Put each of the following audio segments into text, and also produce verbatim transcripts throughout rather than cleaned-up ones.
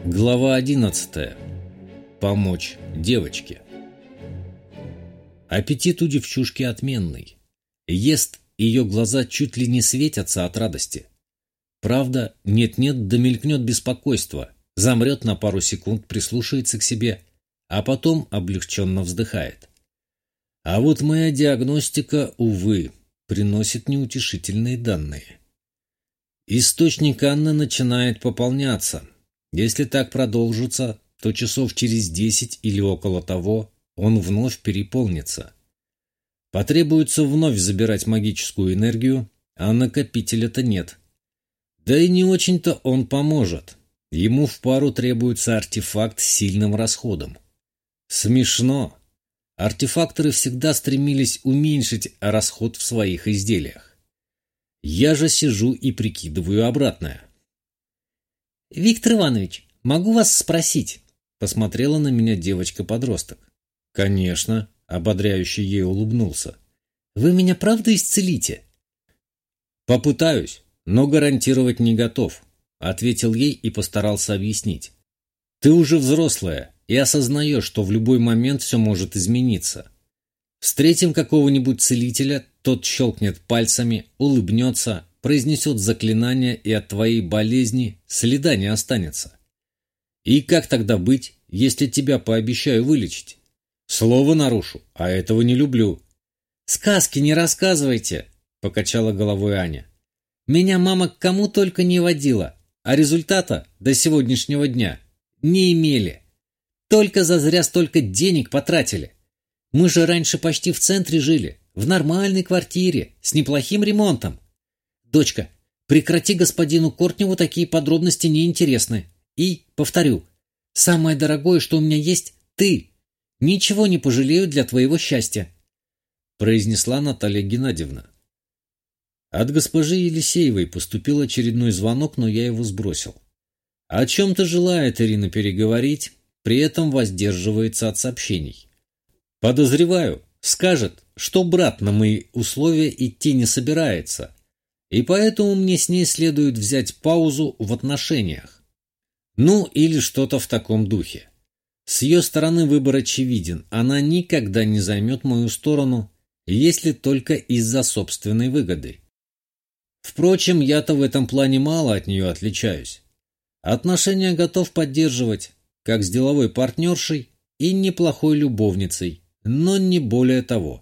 Глава одиннадцатая. Помочь девочке. Аппетит у девчушки отменный. Ест, ее глаза чуть ли не светятся от радости. Правда, нет-нет, да мелькнет беспокойство, замрет на пару секунд, прислушается к себе, а потом облегченно вздыхает. А вот моя диагностика, увы, приносит неутешительные данные. Источник Анны начинает пополняться. Если так продолжится, то часов через десять или около того он вновь переполнится. Потребуется вновь забирать магическую энергию, а накопителя-то нет. Да и не очень-то он поможет. Ему в пару требуется артефакт с сильным расходом. Смешно. Артефакторы всегда стремились уменьшить расход в своих изделиях. Я же сижу и прикидываю обратное. «Виктор Иванович, могу вас спросить?» — посмотрела на меня девочка-подросток. «Конечно», — ободряюще ей улыбнулся. «Вы меня правда исцелите?» «Попытаюсь, но гарантировать не готов», — ответил ей и постарался объяснить. «Ты уже взрослая и осознаешь, что в любой момент все может измениться. Встретим какого-нибудь целителя, тот щелкнет пальцами, улыбнется, произнесет заклинание, и от твоей болезни следа не останется. И как тогда быть, если тебя пообещаю вылечить? Слово нарушу, а этого не люблю». «Сказки не рассказывайте», — покачала головой Аня. «Меня мама к кому только не водила, а результата до сегодняшнего дня не имели. Только зазря столько денег потратили. Мы же раньше почти в центре жили, в нормальной квартире, с неплохим ремонтом. Дочка, прекрати господину Кортневу, такие подробности неинтересны. И, повторю, самое дорогое, что у меня есть, ты. Ничего не пожалею для твоего счастья», — произнесла Наталья Геннадьевна. От госпожи Елисеевой поступил очередной звонок, но я его сбросил. О чем-то желает Ирина переговорить, при этом воздерживается от сообщений. Подозреваю, скажет, что брат на мои условия идти не собирается, и поэтому мне с ней следует взять паузу в отношениях. Ну, или что-то в таком духе. С ее стороны выбор очевиден, она никогда не займет мою сторону, если только из-за собственной выгоды. Впрочем, я-то в этом плане мало от нее отличаюсь. Отношения готов поддерживать, как с деловой партнершей и неплохой любовницей, но не более того.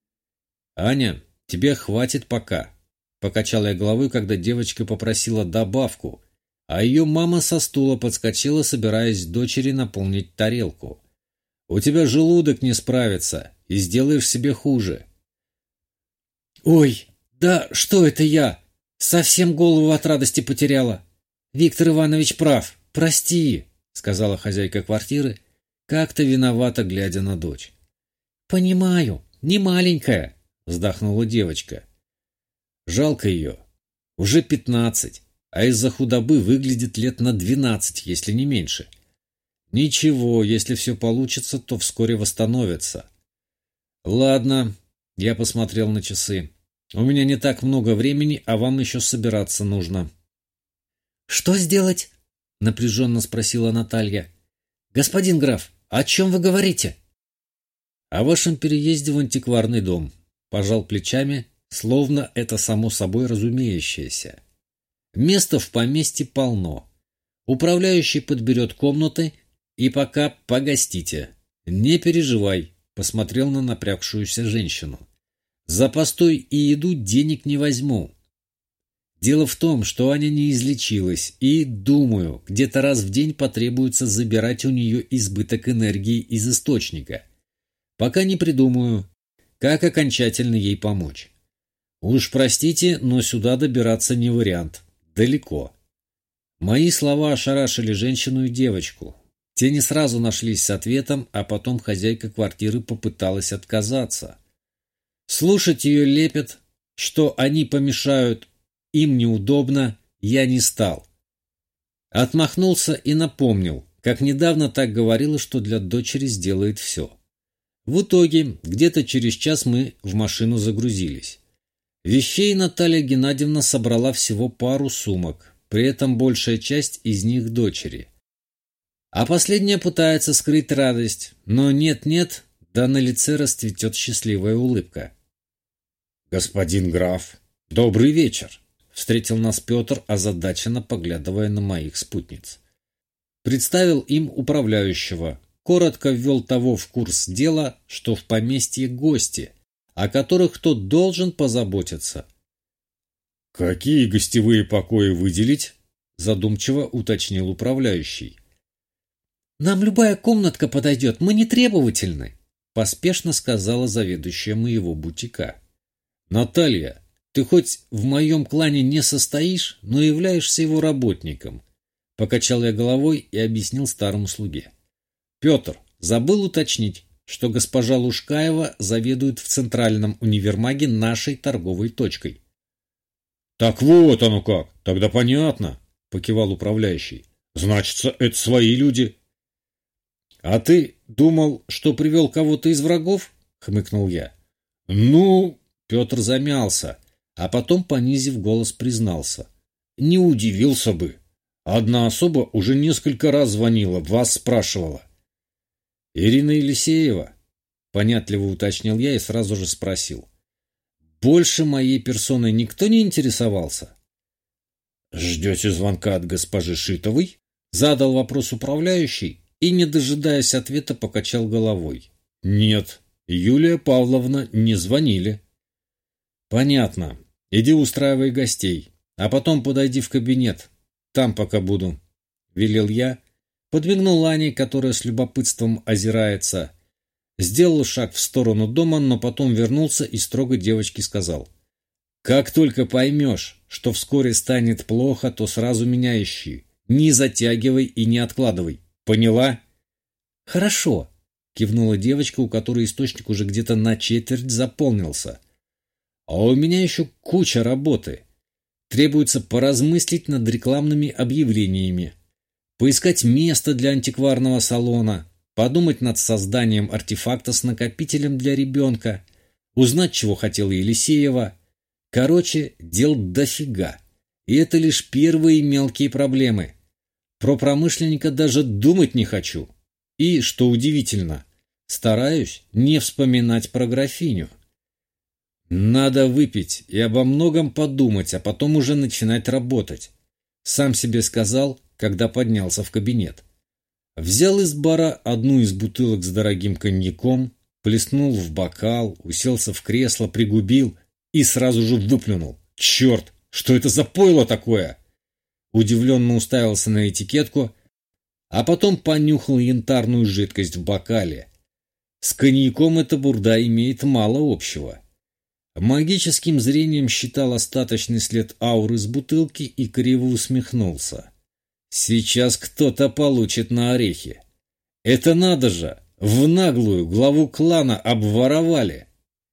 «Аня, тебе хватит пока», — покачала я головой, когда девочка попросила добавку, а ее мама со стула подскочила, собираясь дочери наполнить тарелку. «У тебя желудок не справится, и сделаешь себе хуже». «Ой, да что это я? Совсем голову от радости потеряла. Виктор Иванович прав, прости», — сказала хозяйка квартиры, как-то виновато глядя на дочь. «Понимаю, не маленькая», — вздохнула девочка. «Жалко ее. Уже пятнадцать, а из-за худобы выглядит лет на двенадцать, если не меньше. Ничего, если все получится, то вскоре восстановится». «Ладно», — я посмотрел на часы. «У меня не так много времени, а вам еще собираться нужно». «Что сделать?» — напряженно спросила Наталья. «Господин граф, о чем вы говорите?» «О вашем переезде в антикварный дом», — пожал плечами, словно это само собой разумеющееся. «Места в поместье полно. Управляющий подберет комнаты, и пока погостите. Не переживай», — посмотрел на напрягшуюся женщину. «За постой и еду денег не возьму. Дело в том, что Аня не излечилась, и, думаю, где-то раз в день потребуется забирать у нее избыток энергии из источника. Пока не придумаю, как окончательно ей помочь. Уж простите, но сюда добираться не вариант. Далеко». Мои слова ошарашили женщину и девочку. Те не сразу нашлись с ответом, а потом хозяйка квартиры попыталась отказаться. Слушать ее лепет, что они помешают, им неудобно, я не стал. Отмахнулся и напомнил, как недавно так говорила, что для дочери сделает все. В итоге, где-то через час мы в машину загрузились. Вещей Наталья Геннадьевна собрала всего пару сумок, при этом большая часть из них дочери. А последняя пытается скрыть радость, но нет-нет, да на лице расцветет счастливая улыбка. «Господин граф, добрый вечер!» — встретил нас Петр, озадаченно поглядывая на моих спутниц. Представил им управляющего, коротко ввел того в курс дела, что в поместье гости, о которых тот должен позаботиться. «Какие гостевые покои выделить?» — задумчиво уточнил управляющий. «Нам любая комнатка подойдет, мы не требовательны», — поспешно сказала заведующая моего бутика. «Наталья, ты хоть в моем клане не состоишь, но являешься его работником», — покачал я головой и объяснил старому слуге. «Петр, забыл уточнить, что госпожа Лушкаева заведует в центральном универмаге нашей торговой точкой». «Так вот оно как, тогда понятно», — покивал управляющий. «Значится, это свои люди». «А ты думал, что привел кого-то из врагов?» — хмыкнул я. «Ну...» — Петр замялся, а потом, понизив голос, признался. «Не удивился бы. Одна особа уже несколько раз звонила, вас спрашивала». «Ирина Елисеева?» — понятливо уточнил я и сразу же спросил. «Больше моей персоной никто не интересовался?» «Ждете звонка от госпожи Шитовой?» — задал вопрос управляющий и, не дожидаясь ответа, покачал головой. «Нет, Юлия Павловна не звонили». «Понятно. Иди устраивай гостей, а потом подойди в кабинет. Там пока буду», — велел я, подмигнул Ане, которая с любопытством озирается, сделал шаг в сторону дома, но потом вернулся и строго девочке сказал: «Как только поймешь, что вскоре станет плохо, то сразу меня ищи. Не затягивай и не откладывай. Поняла?» «Хорошо», — кивнула девочка, у которой источник уже где-то на четверть заполнился. «А у меня еще куча работы. Требуется поразмыслить над рекламными объявлениями, поискать место для антикварного салона, подумать над созданием артефакта с накопителем для ребенка, узнать, чего хотела Елисеева. Короче, дел дофига. И это лишь первые мелкие проблемы. Про промышленника даже думать не хочу. И, что удивительно, стараюсь не вспоминать про графиню. Надо выпить и обо многом подумать, а потом уже начинать работать. Сам себе сказал, когда поднялся в кабинет. Взял из бара одну из бутылок с дорогим коньяком, плеснул в бокал, уселся в кресло, пригубил и сразу же выплюнул. «Черт, что это за пойло такое?» Удивленно уставился на этикетку, а потом понюхал янтарную жидкость в бокале. С коньяком эта бурда имеет мало общего. Магическим зрением считал остаточный след ауры с бутылки и криво усмехнулся. Сейчас кто-то получит на орехи. Это надо же, в наглую главу клана обворовали.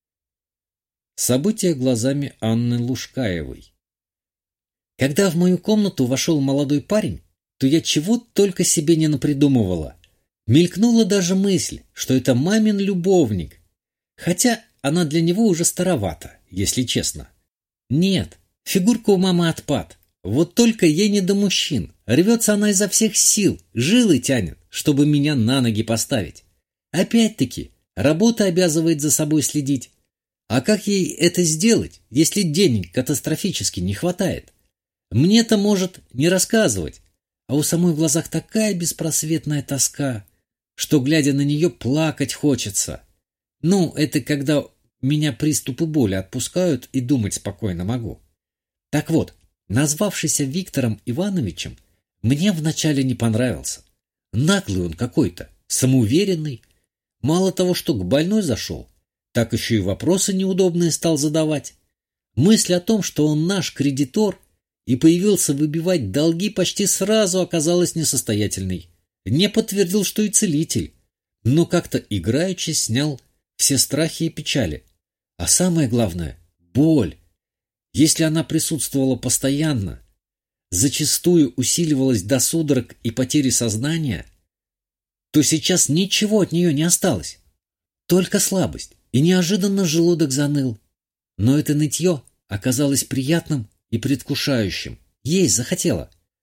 События глазами Анны Лушкаевой. Когда в мою комнату вошел молодой парень, то я чего только себе не напридумывала. Мелькнула даже мысль, что это мамин любовник. Хотя она для него уже старовата, если честно. Нет, фигурка у мамы отпад. Вот только ей не до мужчин. Рвется она изо всех сил, жилы тянет, чтобы меня на ноги поставить. Опять-таки, работа обязывает за собой следить. А как ей это сделать, если денег катастрофически не хватает? Мне-то, может, не рассказывать, а у самой в глазах такая беспросветная тоска, что, глядя на нее, плакать хочется. Ну, это когда меня приступы боли отпускают и думать спокойно могу. Так вот, назвавшийся Виктором Ивановичем, мне вначале не понравился. Наглый он какой-то, самоуверенный. Мало того, что к больной зашел, так еще и вопросы неудобные стал задавать. Мысль о том, что он наш кредитор и появился выбивать долги, почти сразу оказалась несостоятельной. Не подтвердил, что и целитель, но как-то играючи снял все страхи и печали. А самое главное — боль. Если она присутствовала постоянно, зачастую усиливалась до судорог и потери сознания, то сейчас ничего от нее не осталось. Только слабость, и неожиданно желудок заныл. Но это нытье оказалось приятным и предвкушающим. Есть захотела.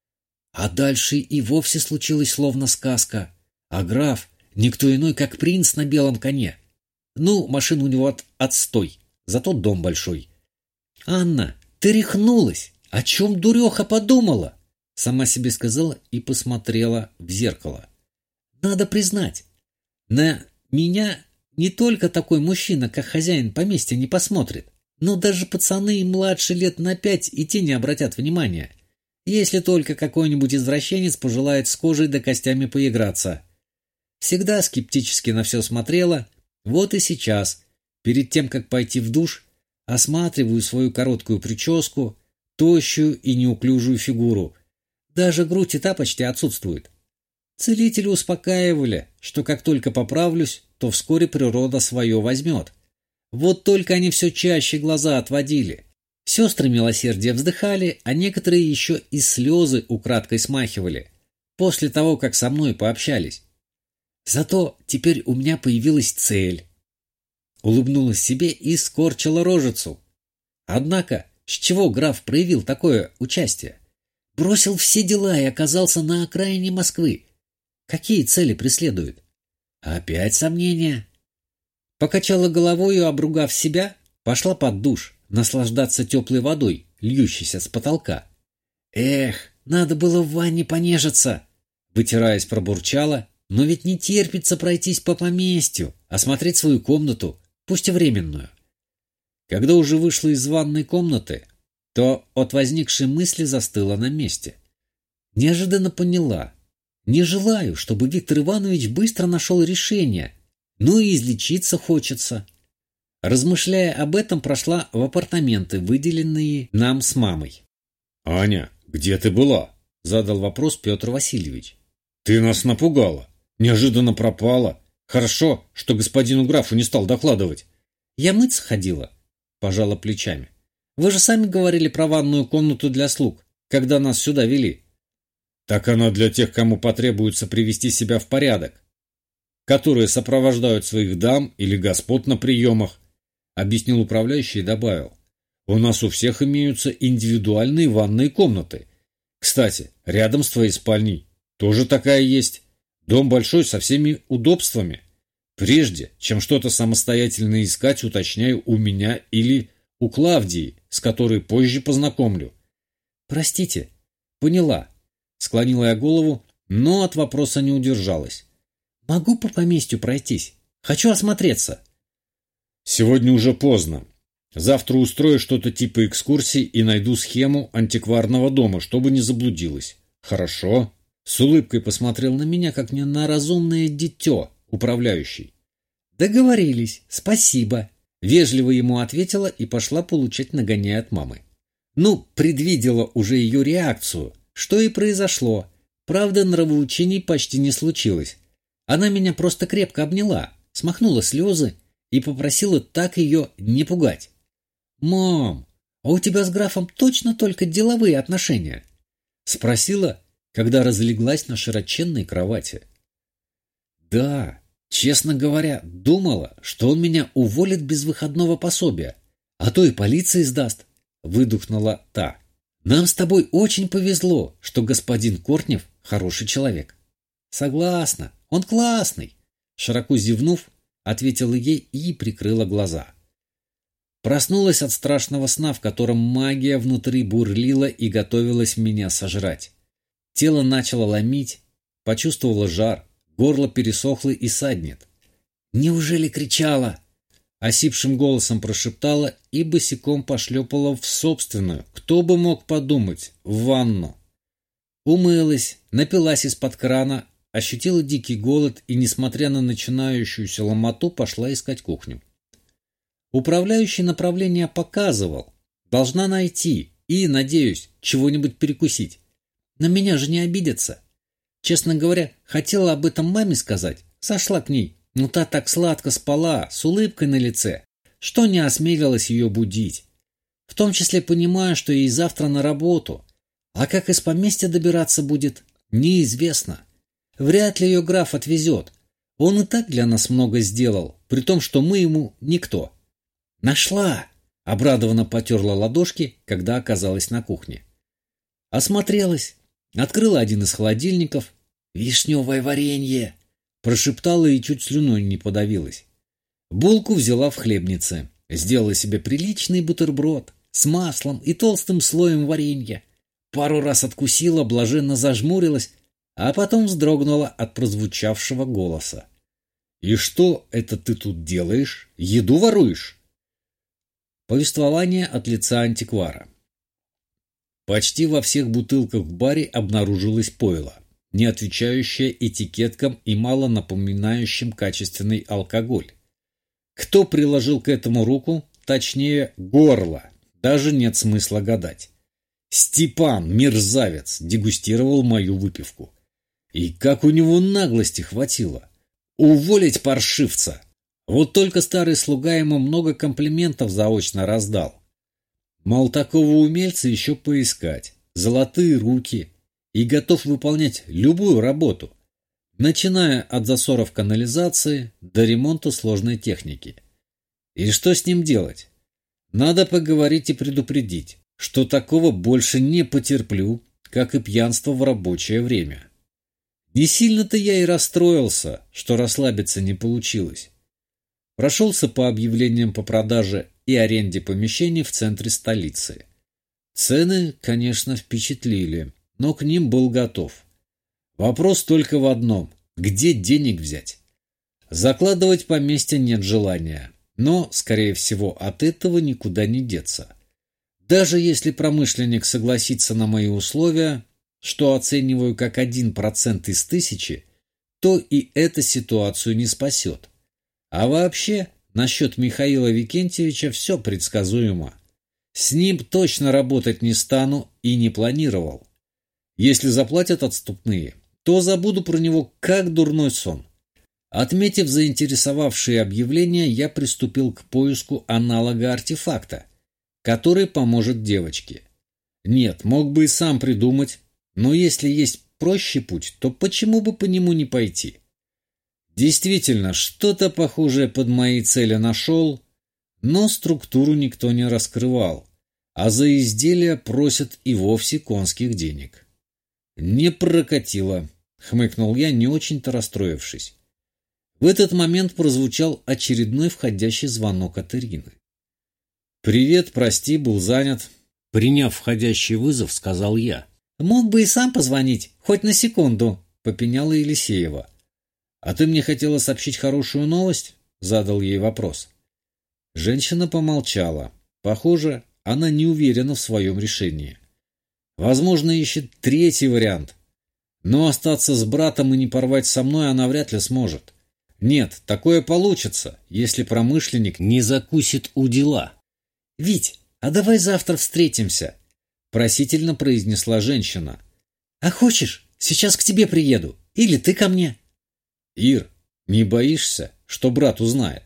А дальше и вовсе случилось словно сказка. А граф — никто иной, как принц на белом коне. Ну, машина у него от отстой, зато дом большой. «Анна, ты рехнулась! О чем дуреха подумала?» Сама себе сказала и посмотрела в зеркало. «Надо признать, на меня не только такой мужчина, как хозяин поместья, не посмотрит, но даже пацаны младше лет на пять и те не обратят внимания, если только какой-нибудь извращенец пожелает с кожей да костями поиграться. Всегда скептически на все смотрела, вот и сейчас, перед тем, как пойти в душ, осматриваю свою короткую прическу, тощую и неуклюжую фигуру. Даже грудь и та почти отсутствует. Целители успокаивали, что как только поправлюсь, то вскоре природа свое возьмет. Вот только они все чаще глаза отводили. Сестры милосердия вздыхали, а некоторые еще и слезы украдкой смахивали, после того, как со мной пообщались. Зато теперь у меня появилась цель. Улыбнулась себе и скорчила рожицу. Однако, с чего граф проявил такое участие? Бросил все дела и оказался на окраине Москвы. Какие цели преследует? Опять сомнения. Покачала головой и, обругав себя, пошла под душ, наслаждаться теплой водой, льющейся с потолка. Эх, надо было в ванне понежиться. Вытираясь, пробурчала, но ведь не терпится пройтись по поместью, осмотреть свою комнату, пусть и временную. Когда уже вышла из ванной комнаты, то от возникшей мысли застыла на месте. Неожиданно поняла. Не желаю, чтобы Виктор Иванович быстро нашел решение, ну и излечиться хочется. Размышляя об этом, прошла в апартаменты, выделенные нам с мамой. «Аня, где ты была?» — задал вопрос Петр Васильевич. «Ты нас напугала. Неожиданно пропала. Хорошо, что господину графу не стал докладывать». «Я мыться ходила», — пожала плечами. «Вы же сами говорили про ванную комнату для слуг, когда нас сюда вели». «Так она для тех, кому потребуется привести себя в порядок, которые сопровождают своих дам или господ на приемах», — объяснил управляющий и добавил. «У нас у всех имеются индивидуальные ванные комнаты. Кстати, рядом с твоей спальней тоже такая есть. Дом большой, со всеми удобствами. Прежде, чем что-то самостоятельно искать, уточняю у меня или у Клавдии, с которой позже познакомлю». «Простите, поняла», — склонила я голову, но от вопроса не удержалась. «Могу по поместью пройтись? Хочу осмотреться». «Сегодня уже поздно. Завтра устрою что-то типа экскурсии и найду схему антикварного дома, чтобы не заблудилась». «Хорошо». С улыбкой посмотрел на меня, как не на разумное дитё, управляющий. «Договорились, спасибо», — вежливо ему ответила и пошла получать нагоняй от мамы. Ну, предвидела уже ее реакцию, что и произошло. Правда, нравоучений почти не случилось. Она меня просто крепко обняла, смахнула слезы и попросила так ее не пугать. «Мам, а у тебя с графом точно только деловые отношения?» — спросила, когда разлеглась на широченной кровати. «Да, честно говоря, думала, что он меня уволит без выходного пособия, а то и полиции сдаст», — выдохнула та. «Нам с тобой очень повезло, что господин Кортнев хороший человек». «Согласна, он классный», — широко зевнув, ответила ей и прикрыла глаза. Проснулась от страшного сна, в котором магия внутри бурлила и готовилась меня сожрать. Тело начало ломить, почувствовала жар, горло пересохло и саднет. «Неужели кричала?» Осипшим голосом прошептала и босиком пошлепала в собственную, кто бы мог подумать, в ванну. Умылась, напилась из-под крана, ощутила дикий голод и, несмотря на начинающуюся ломоту, пошла искать кухню. Управляющий направление показывал. Должна найти и, надеюсь, чего-нибудь перекусить. На меня же не обидятся. Честно говоря, хотела об этом маме сказать. Сошла к ней, но та так сладко спала, с улыбкой на лице, что не осмелилась ее будить. В том числе понимая, что ей завтра на работу. А как из поместья добираться будет, неизвестно. Вряд ли ее граф отвезет. Он и так для нас много сделал, при том, что мы ему никто. «Нашла!» — обрадованно потерла ладошки, когда оказалась на кухне. Осмотрелась. Открыла один из холодильников. «Вишневое варенье!» Прошептала и чуть слюной не подавилась. Булку взяла в хлебнице. Сделала себе приличный бутерброд с маслом и толстым слоем варенья. Пару раз откусила, блаженно зажмурилась, а потом вздрогнула от прозвучавшего голоса. «И что это ты тут делаешь? Еду воруешь?» Повествование от лица антиквара. Почти во всех бутылках в баре обнаружилось пойло, не отвечающее этикеткам и мало напоминающим качественный алкоголь. Кто приложил к этому руку, точнее горло, даже нет смысла гадать. Степан, мерзавец, дегустировал мою выпивку. И как у него наглости хватило. Уволить паршивца! Вот только старый слуга ему много комплиментов заочно раздал. Мол, такого умельца еще поискать. Золотые руки. И готов выполнять любую работу, начиная от засоров канализации до ремонта сложной техники. И что с ним делать? Надо поговорить и предупредить, что такого больше не потерплю, как и пьянство в рабочее время. Не сильно-то я и расстроился, что расслабиться не получилось. Прошелся по объявлениям по продаже и аренде помещений в центре столицы. Цены, конечно, впечатлили, но к ним был готов. Вопрос только в одном – где денег взять? Закладывать поместье нет желания, но, скорее всего, от этого никуда не деться. Даже если промышленник согласится на мои условия, что оцениваю как один процент из тысячи, то и эта ситуацию не спасет. А вообще, насчет Михаила Викентьевича все предсказуемо. С ним точно работать не стану и не планировал. Если заплатят отступные, то забуду про него как дурной сон. Отметив заинтересовавшие объявления, я приступил к поиску аналога артефакта, который поможет девочке. Нет, мог бы и сам придумать, но если есть проще путь, то почему бы по нему не пойти? Действительно, что-то похожее под мои цели нашел, но структуру никто не раскрывал, а за изделия просят и вовсе конских денег. «Не прокатило», — хмыкнул я, не очень-то расстроившись. В этот момент прозвучал очередной входящий звонок от Ирины. «Привет, прости, был занят». Приняв входящий вызов, сказал я. «Мог бы и сам позвонить, хоть на секунду», — попеняла Елисеева. «А ты мне хотела сообщить хорошую новость?» — задал ей вопрос. Женщина помолчала. Похоже, она не уверена в своем решении. Возможно, ищет третий вариант. Но остаться с братом и не порвать со мной она вряд ли сможет. Нет, такое получится, если промышленник не закусит у дела. «Вить, а давай завтра встретимся», — просительно произнесла женщина. «А хочешь, сейчас к тебе приеду, или ты ко мне?» «Ир, не боишься, что брат узнает?»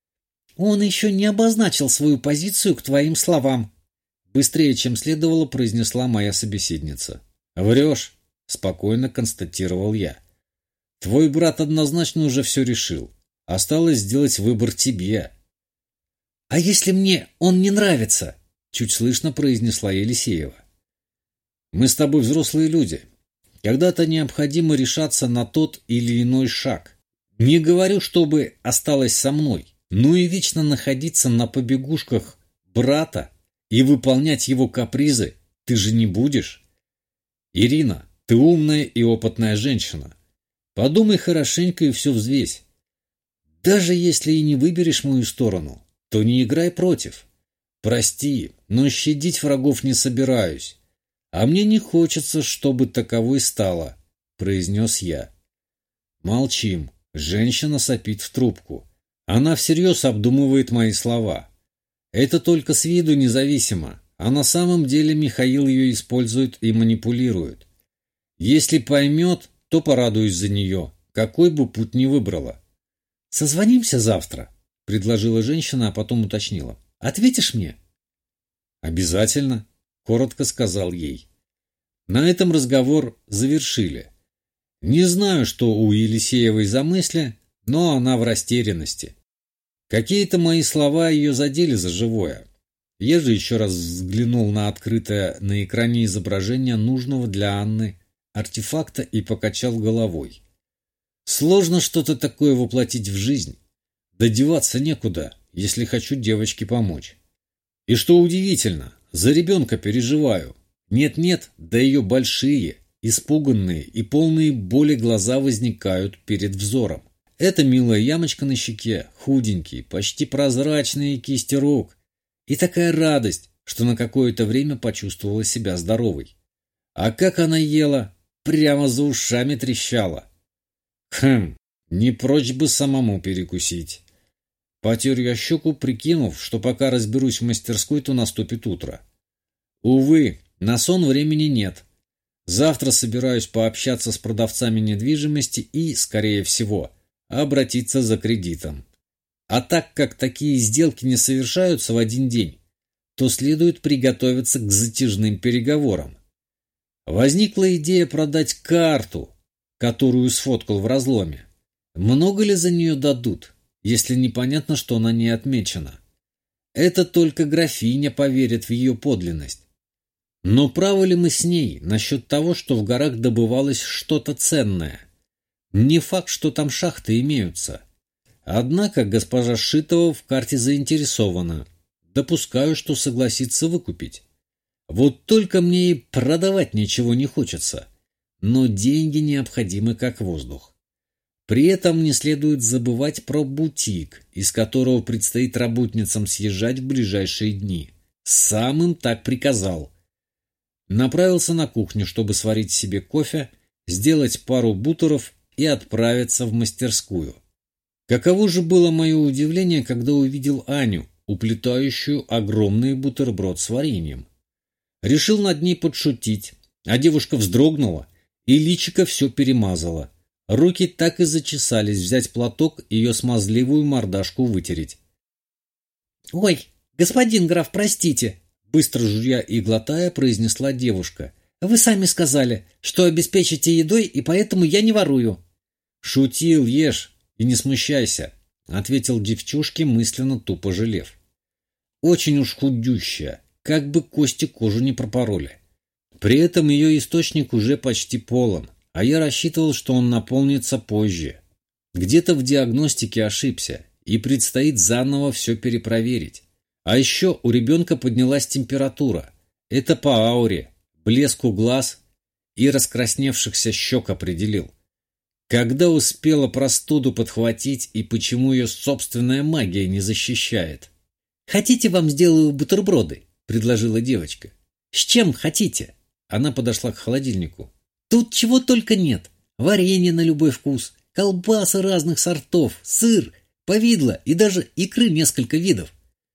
«Он еще не обозначил свою позицию к твоим словам», — быстрее, чем следовало, произнесла моя собеседница. «Врешь», — спокойно констатировал я. «Твой брат однозначно уже все решил. Осталось сделать выбор тебе». «А если мне он не нравится?» — чуть слышно произнесла Елисеева. «Мы с тобой взрослые люди. Когда-то необходимо решаться на тот или иной шаг. Не говорю, чтобы осталось со мной, но и вечно находиться на побегушках брата и выполнять его капризы ты же не будешь. Ирина, ты умная и опытная женщина. Подумай хорошенько и все взвесь. Даже если и не выберешь мою сторону, то не играй против. Прости, но щадить врагов не собираюсь. А мне не хочется, чтобы таковой стало», — произнес я. Молчим. Женщина сопит в трубку. Она всерьез обдумывает мои слова. Это только с виду независимо, а на самом деле Михаил ее использует и манипулирует. Если поймет, то порадуюсь за нее, какой бы путь ни выбрала. «Созвонимся завтра», — предложила женщина, а потом уточнила. «Ответишь мне?» «Обязательно», — коротко сказал ей. На этом разговор завершили. Не знаю, что у Елисеевой за мысли, но она в растерянности. Какие-то мои слова ее задели за живое. Я же еще раз взглянул на открытое на экране изображение нужного для Анны артефакта и покачал головой. Сложно что-то такое воплотить в жизнь. Да деваться некуда, если хочу девочке помочь. И что удивительно, за ребенка переживаю. Нет-нет, да ее большие, испуганные и полные боли глаза возникают перед взором. Это милая ямочка на щеке, худенькие, почти прозрачные кисти рук. И такая радость, что на какое-то время почувствовала себя здоровой. А как она ела, прямо за ушами трещала. Хм, не прочь бы самому перекусить. Потер я щеку, прикинув, что пока разберусь в мастерской, то наступит утро. Увы, на сон времени нет. Завтра собираюсь пообщаться с продавцами недвижимости и, скорее всего, обратиться за кредитом. А так как такие сделки не совершаются в один день, то следует приготовиться к затяжным переговорам. Возникла идея продать карту, которую сфоткал в разломе. Много ли за нее дадут, если непонятно, что она не отмечена? Это только графиня поверит в ее подлинность. Но правы ли мы с ней насчет того, что в горах добывалось что-то ценное? Не факт, что там шахты имеются. Однако госпожа Шитова в карте заинтересована. Допускаю, что согласится выкупить. Вот только мне и продавать ничего не хочется. Но деньги необходимы как воздух. При этом не следует забывать про бутик, из которого предстоит работницам съезжать в ближайшие дни. Сам им так приказал. Направился на кухню, чтобы сварить себе кофе, сделать пару бутеров и отправиться в мастерскую. Каково же было мое удивление, когда увидел Аню, уплетающую огромный бутерброд с вареньем. Решил над ней подшутить, а девушка вздрогнула, и личико все перемазала. Руки так и зачесались взять платок и ее смазливую мордашку вытереть. «Ой, господин граф, простите!» Быстро жуя и глотая, произнесла девушка. «Вы сами сказали, что обеспечите едой, и поэтому я не ворую». «Шутил, ешь и не смущайся», — ответил девчушке, мысленно тупо жалев. «Очень уж худющая, как бы кости кожу не пропороли. При этом ее источник уже почти полон, а я рассчитывал, что он наполнится позже. Где-то в диагностике ошибся, и предстоит заново все перепроверить. А еще у ребенка поднялась температура. Это по ауре, блеску глаз и раскрасневшихся щек определил. Когда успела простуду подхватить и почему ее собственная магия не защищает?» «Хотите, вам сделаю бутерброды?» — предложила девочка. «С чем хотите?» Она подошла к холодильнику. «Тут чего только нет. Варенье на любой вкус, колбасы разных сортов, сыр, повидло и даже икры несколько видов».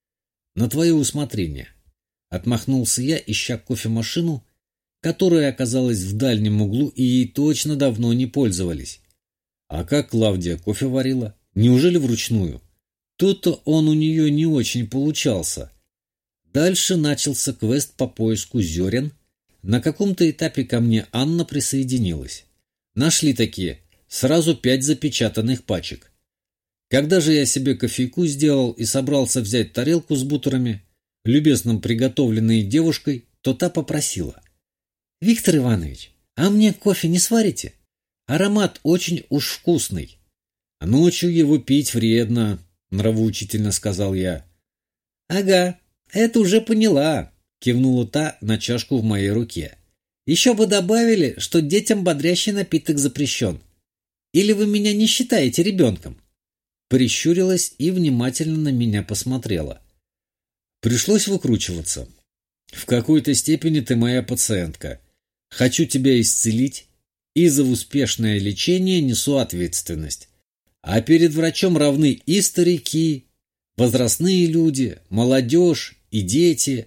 «На твое усмотрение», — отмахнулся я, ища кофемашину, которая оказалась в дальнем углу и ей точно давно не пользовались. А как Клавдия кофе варила? Неужели вручную? Тут-то он у нее не очень получался. Дальше начался квест по поиску зерен. На каком-то этапе ко мне Анна присоединилась. Нашли такие, сразу пять запечатанных пачек. Когда же я себе кофейку сделал и собрался взять тарелку с бутерами, любезно приготовленной девушкой, то та попросила: «Виктор Иванович, а мне кофе не сварите? Аромат очень уж вкусный». «Ночью его пить вредно», — нравоучительно сказал я. «Ага, это уже поняла», — кивнула та на чашку в моей руке. «Еще бы добавили, что детям бодрящий напиток запрещен. Или вы меня не считаете ребенком?» Прищурилась и внимательно на меня посмотрела. Пришлось выкручиваться. «В какой-то степени ты моя пациентка. Хочу тебя исцелить, и за успешное лечение несу ответственность. А перед врачом равны и старики, возрастные люди, молодежь и дети».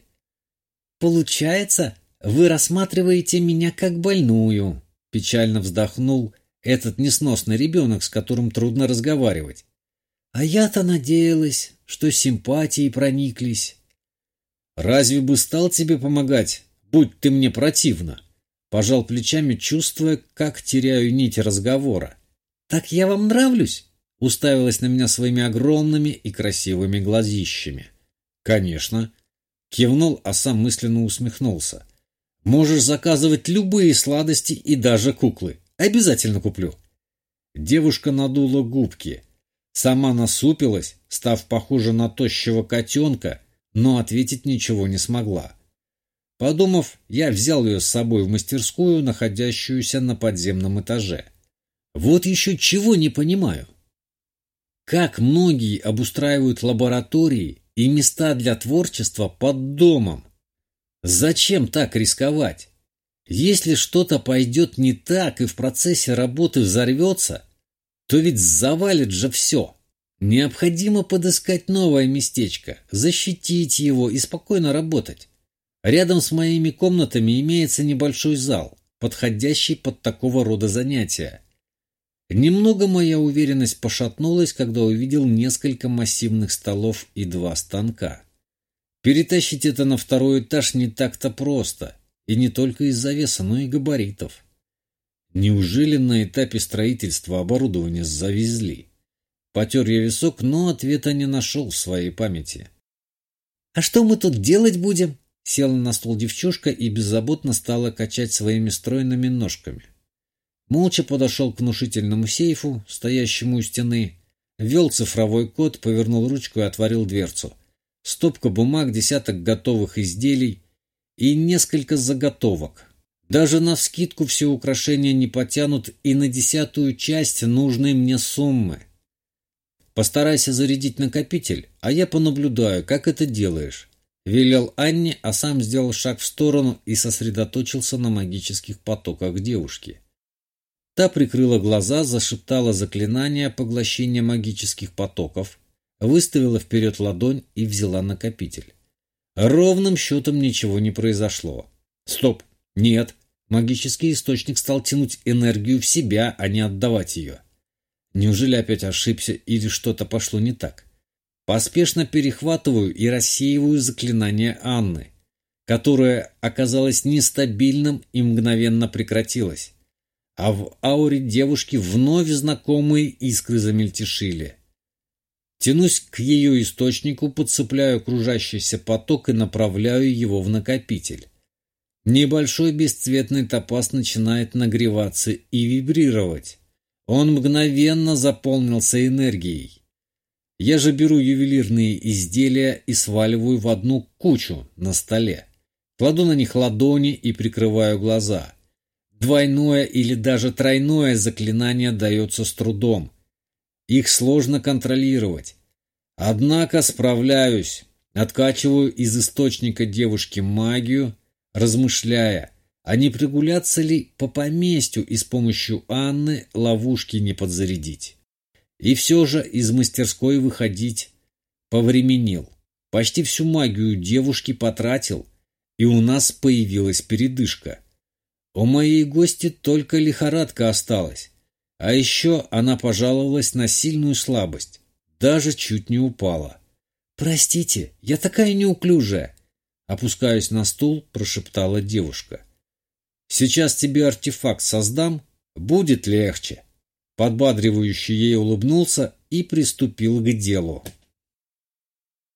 «Получается, вы рассматриваете меня как больную», — печально вздохнул этот несносный ребенок, с которым трудно разговаривать. «А я-то надеялась, что симпатии прониклись». «Разве бы стал тебе помогать, будь ты мне противна?» Пожал плечами, чувствуя, как теряю нить разговора. «Так я вам нравлюсь?» Уставилась на меня своими огромными и красивыми глазищами. «Конечно». Кивнул, а сам мысленно усмехнулся. Можешь заказывать любые сладости и даже куклы. Обязательно куплю». Девушка надула губки. Сама насупилась, став похожа на тощего котенка, но ответить ничего не смогла. Подумав, я взял ее с собой в мастерскую, находящуюся на подземном этаже. Вот еще чего не понимаю. Как многие обустраивают лаборатории и места для творчества под домом? Зачем так рисковать? Если что-то пойдет не так и в процессе работы взорвется, то ведь завалит же все. Необходимо подыскать новое местечко, защитить его и спокойно работать. Рядом с моими комнатами имеется небольшой зал, подходящий под такого рода занятия. Немного моя уверенность пошатнулась, когда увидел несколько массивных столов и два станка. Перетащить это на второй этаж не так-то просто, и не только из-за веса, но и габаритов. Неужели на этапе строительства оборудование завезли? Потер я висок, но ответа не нашел в своей памяти. «А что мы тут делать будем?» Села на стол девчушка и беззаботно стала качать своими стройными ножками. Молча подошел к внушительному сейфу, стоящему у стены, ввел цифровой код, повернул ручку и отворил дверцу. Стопка бумаг, десяток готовых изделий и несколько заготовок. Даже навскидку все украшения не потянут и на десятую часть нужной мне суммы. «Постарайся зарядить накопитель, а я понаблюдаю, как это делаешь», — велел Анне, а сам сделал шаг в сторону и сосредоточился на магических потоках девушки. Та прикрыла глаза, зашептала заклинание поглощения магических потоков, выставила вперед ладонь и взяла накопитель. Ровным счетом ничего не произошло. Стоп! Нет! Магический источник стал тянуть энергию в себя, а не отдавать ее. Неужели опять ошибся или что-то пошло не так? Поспешно перехватываю и рассеиваю заклинание Анны, которое оказалось нестабильным и мгновенно прекратилось. А в ауре девушки вновь знакомые искры замельтешили. Тянусь к ее источнику, подцепляю кружащийся поток и направляю его в накопитель. Небольшой бесцветный топаз начинает нагреваться и вибрировать. Он мгновенно заполнился энергией. Я же беру ювелирные изделия и сваливаю в одну кучу на столе. Кладу на них ладони и прикрываю глаза. Двойное или даже тройное заклинание дается с трудом. Их сложно контролировать. Однако справляюсь. Откачиваю из источника девушки магию, размышляя, а не прогуляться ли по поместью и с помощью Анны ловушки не подзарядить. И все же из мастерской выходить повременил. Почти всю магию девушки потратил, и у нас появилась передышка. У моей гости только лихорадка осталась, а еще она пожаловалась на сильную слабость, даже чуть не упала. «Простите, я такая неуклюжая!» Опускаясь на стул, прошептала девушка. «Сейчас тебе артефакт создам, будет легче». Подбадривающе ей улыбнулся и приступил к делу.